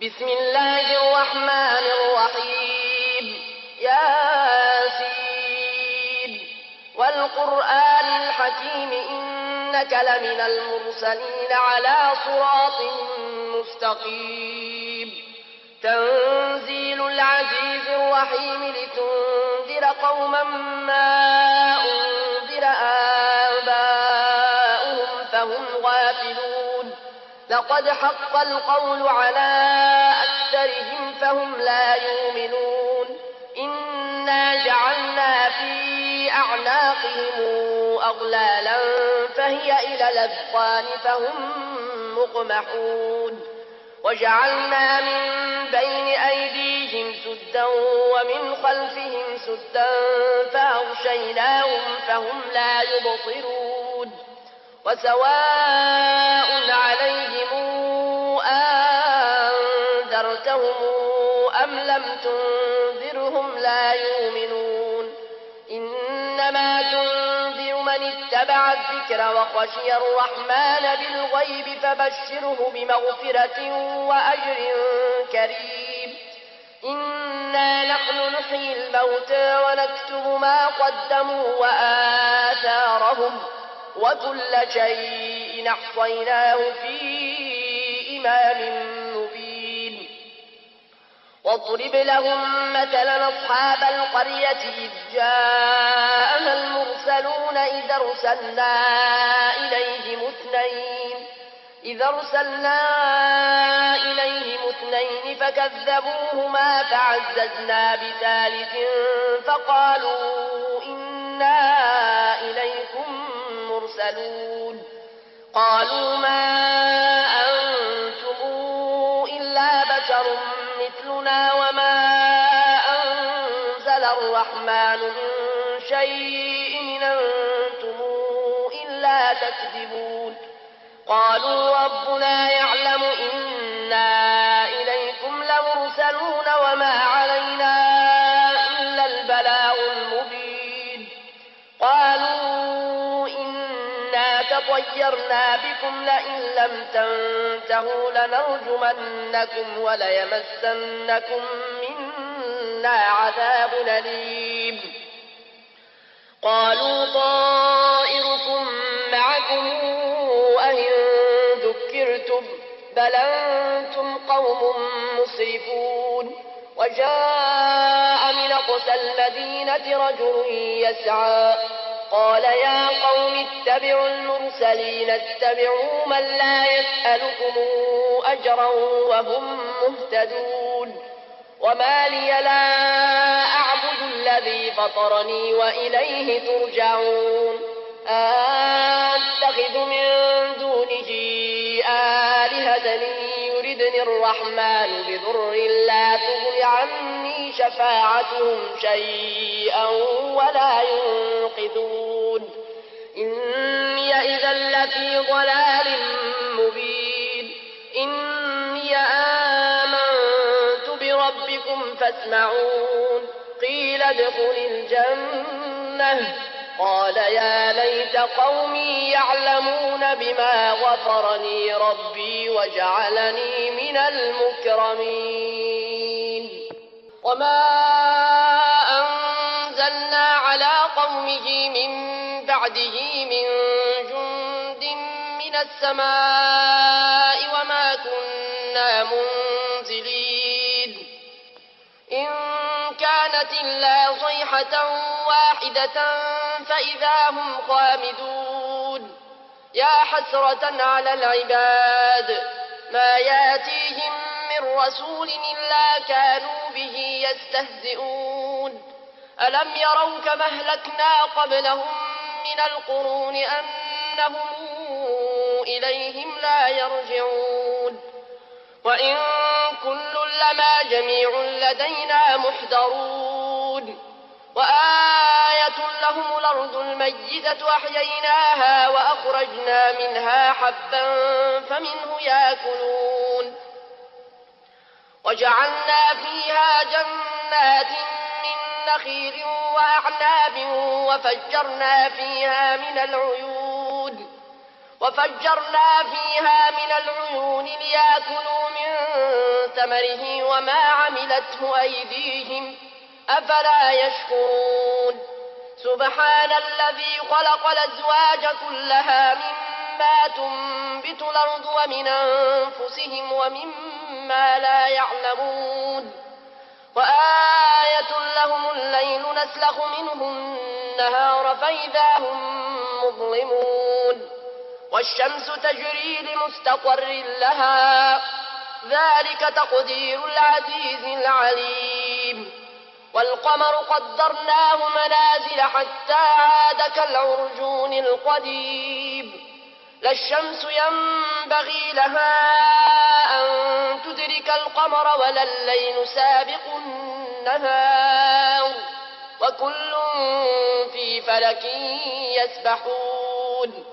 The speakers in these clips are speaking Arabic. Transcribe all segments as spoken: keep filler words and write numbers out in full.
بسم الله الرحمن الرحيم ياسين والقرآن الحكيم إنك لمن المرسلين على صراط مستقيم تنزيل العزيز الرحيم لتنذر قوما ما أنذر آباؤهم فهم غافلون لقد حق القول على أكثرهم فهم لا يؤمنون إنا جعلنا في أعناقهم أغلالا فهي إلى الأذقان فهم مقمحون وجعلنا من بين أيديهم سدا ومن خلفهم سدا فأغشيناهم فهم لا يبصرون وسواء عليهم أنذرتهم أم لم تنذرهم لا يؤمنون إنما تنذر من اتبع الذكر وخشي الرحمن بالغيب فبشره بمغفرة وأجر كريم إنا نحن نحيي الموتى ونكتب ما قدموا وآثارهم وكل شيء أحصيناه في إمام مبين واضرب لهم مثلا أصحاب القرية إذ جاءها المرسلون إذ أرسلنا إليهم اثنين إذ أرسلنا إليهم اثنين فكذبوهما فعززنا بثالث فقالوا إنا إليكم مرسلون قالوا ما أنتم إلا بشر مثلنا وما أنزل الرحمن من شيء إن أنتم إلا تكذبون قالوا ربنا يعلم إنا إليكم لمرسلون وما علينا إلا البلاغ المبين قالوا إنا تطيرنا بكم لئن لم تنتهوا لنرجمنكم وليمسنكم منا عذاب أليم قالوا طائركم معكم أئن ذكرتم بل أنتم قوم مسرفون وجاء من أقصى المدينة رجل يسعى قال يا قوم اتبعوا المرسلين اتبعوا من لا يسألكم أجرا وهم مهتدون وما لي لا أعبد الذي فطرني وإليه ترجعون أتخذ من دونه آلهة يردني الرحمن بضر لا تغن عني شفاعتهم شيئا ولا ينقذون إني إذا لفي ضلال مبين إني آمنت بربكم فاسمعون قيل ادخل الجنة قال يا ليت قومي يعلمون بما غفرني ربي وجعلني من المكرمين وما أنزلنا على قومه من بعده من جند من السماء وما كنا منزلين إن كانت إلا صيحة واحدة فإذا هم خامدون يا حسرة على العباد ما ياتيهم من رسول إلا كانوا به يستهزئون ألم يروا كما أهلكنا قبلهم من القرون أنهم إليهم لا يرجعون وإن كل لما جميع لدينا محضرون وآية لهم الأرض الميتة أحييناها وأخرجنا منها حبا فمنه يأكلون وجعلنا فيها جنات من نخيل وأعناب وفجرنا فيها من العيون وفجرنا فيها من العيون ليأكلوا من ثمره وما عملته أيديهم أفلا يشكرون سبحان الذي خلق الأزواج كلها مما تنبت الأرض ومن أنفسهم ومما لا يعلمون وآية لهم الليل نسلخ منه النهار فإذا هم مظلمون والشمس تجري لمستقر لها ذلك تقدير العزيز العليم والقمر قدرناه منازل حتى عاد كالعرجون القديم لا الشمس ينبغي لها أن تدرك القمر ولا الليل سابق النهار وكل في فلك يسبحون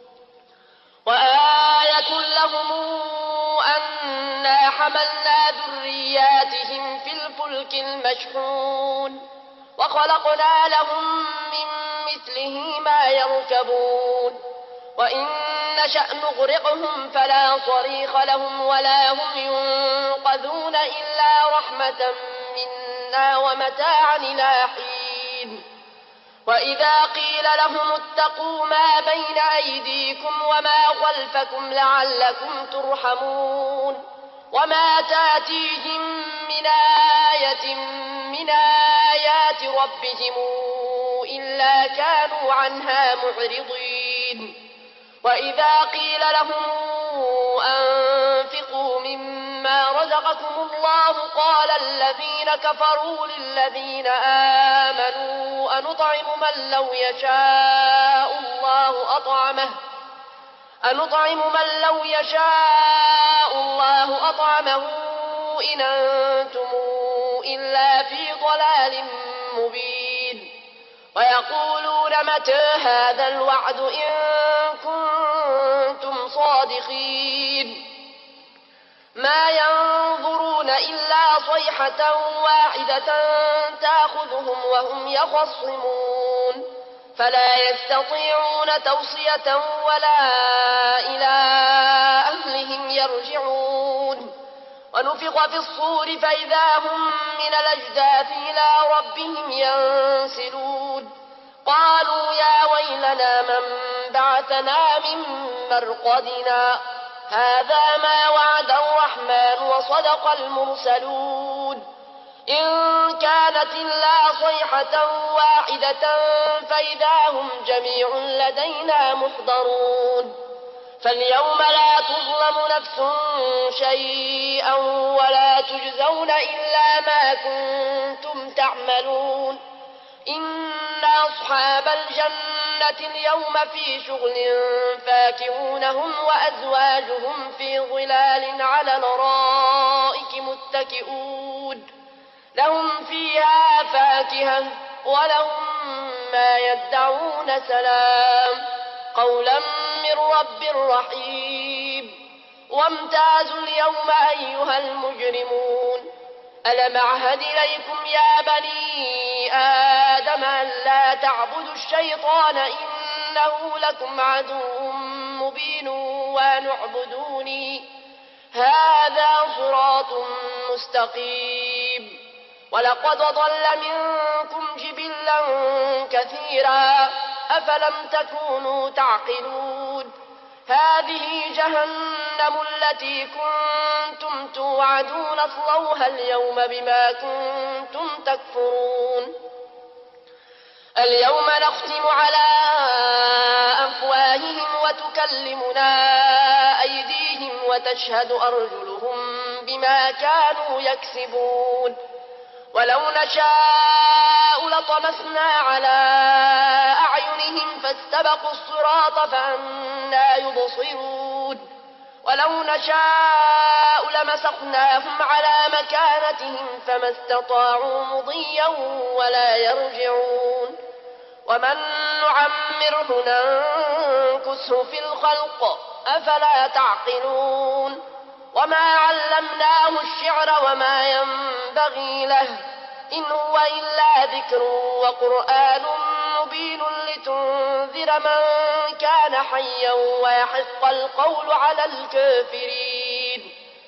وآية لهم أنا حملنا ذرياتهم في الفلك المشحون وخلقنا لهم من مثله ما يركبون وإن نشأ نغرقهم فلا صريخ لهم ولا هم ينقذون إلا رحمة منا ومتاعا إلى حين وإذا قيل لهم اتقوا ما بين أيديكم وما خلفكم لعلكم ترحمون وما تاتيهم من آية من آيات ربهم إلا كانوا عنها معرضين وإذا قيل لهم أنفقوا مما رزقكم الله قال الذين كفروا للذين آمنوا أنطعم من لو يشاء الله أطعمه أنطعم من لو يشاء الله أطعمه إن أنتم إلا في ضلال مبين ويقولون متى هذا الوعد إن كنتم صادقين ما ينظرون إلا صيحة واحدة تأخذهم وهم يخصمون فلا يستطيعون توصية ولا إلى أهلهم يرجعون ونفخ في الصور فإذا هم من الأجداث إلى ربهم ينسلون قالوا يا ويلنا من بعثنا من مرقدنا هذا ما وعد الرحمن وصدق المرسلون إن كانت إلا صيحة واحدة فإذا هم جميع لدينا محضرون فاليوم لا تظلم نفس شيئا ولا تجزون إلا ما كنتم تعملون إن أصحاب الجنة اليوم في شغل فاكهون هم وأزواجهم في ظلال على الأرائك متكئون لهم فيها فاكهة ولهم ما يدعون سلام قولا من رب رحيم وامتازوا اليوم أيها المجرمون ألم أعهد إليكم يا بني آدم أن لا تعبدوا الشيطان إنه لكم عدو مبين وأن اعبدوني هذا صراط مستقيم ولقد ضل منكم جبلا كثيرا أفلم تكونوا تعقلون هذه جهنم التي كنتم توعدون اصلوها اليوم بما كنتم تكفرون اليوم نختم على أفواههم وتكلمنا أيديهم وتشهد أرجلهم بما كانوا يكسبون ولو نشاء لطمسنا على أعينهم فاستبقوا الصراط فأنى يبصرون ولو نشاء لمسخناهم على مكانتهم فما استطاعوا مضيا ولا يرجعون ومن نعمره ننكسه في الخلق أفلا تعقلون وما علمناه الشعر وما ينبغي له إن هو إلا ذكر وقرآن مبين لتنذر من كان حيا ويحق القول على الكافرين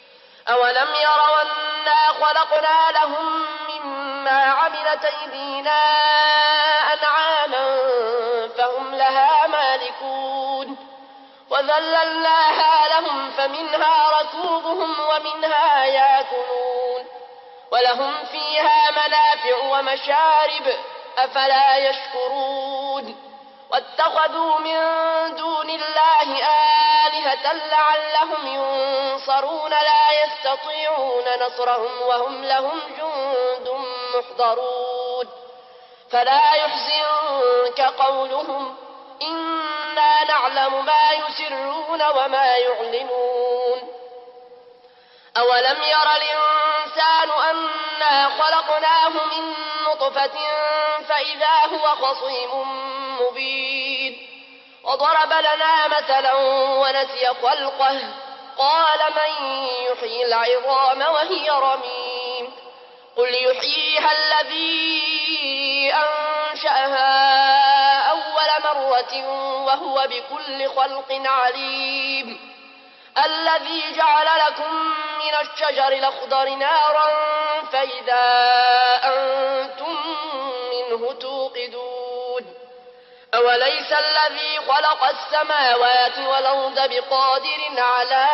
أولم يروا أنا خلقنا لهم مما عملت أيدينا أنعاما فهم لها مالكون وذللناها لهم فمنها ركوبهم ومنها يأكلون ولهم فيها منافع ومشارب أفلا يشكرون واتخذوا من دون الله آلهة لعلهم ينصرون لا يستطيعون نصرهم وهم لهم جند محضرون فلا يحزنك قولهم إنا نعلم ما يسرون وما يعلنون أولم ير الإنسان أنا خلقناه من نطفة فإذا هو خصيم مبين وضرب لنا مثلا ونسي خلقه قال من يحيي العظام وهي رميم قل يحييها الذي أنشأها أول مرة وهو بكل خلق عليم الذي جعل لكم من الشجر الأخضر نارا فإذا أنتم منه توقدون أوليس الذي خلق السماوات والأرض بقادر على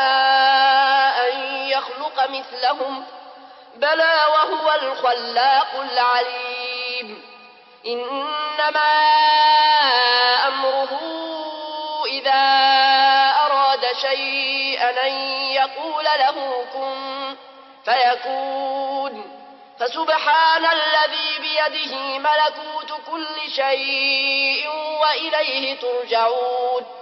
أن يخلق مثلهم بلى وهو الخلاق العليم إنما أمره إذا أراد شيئا أن يقول له كن فيكون فسبحان الذي بيده ملكوت كل شيء وإليه ترجعون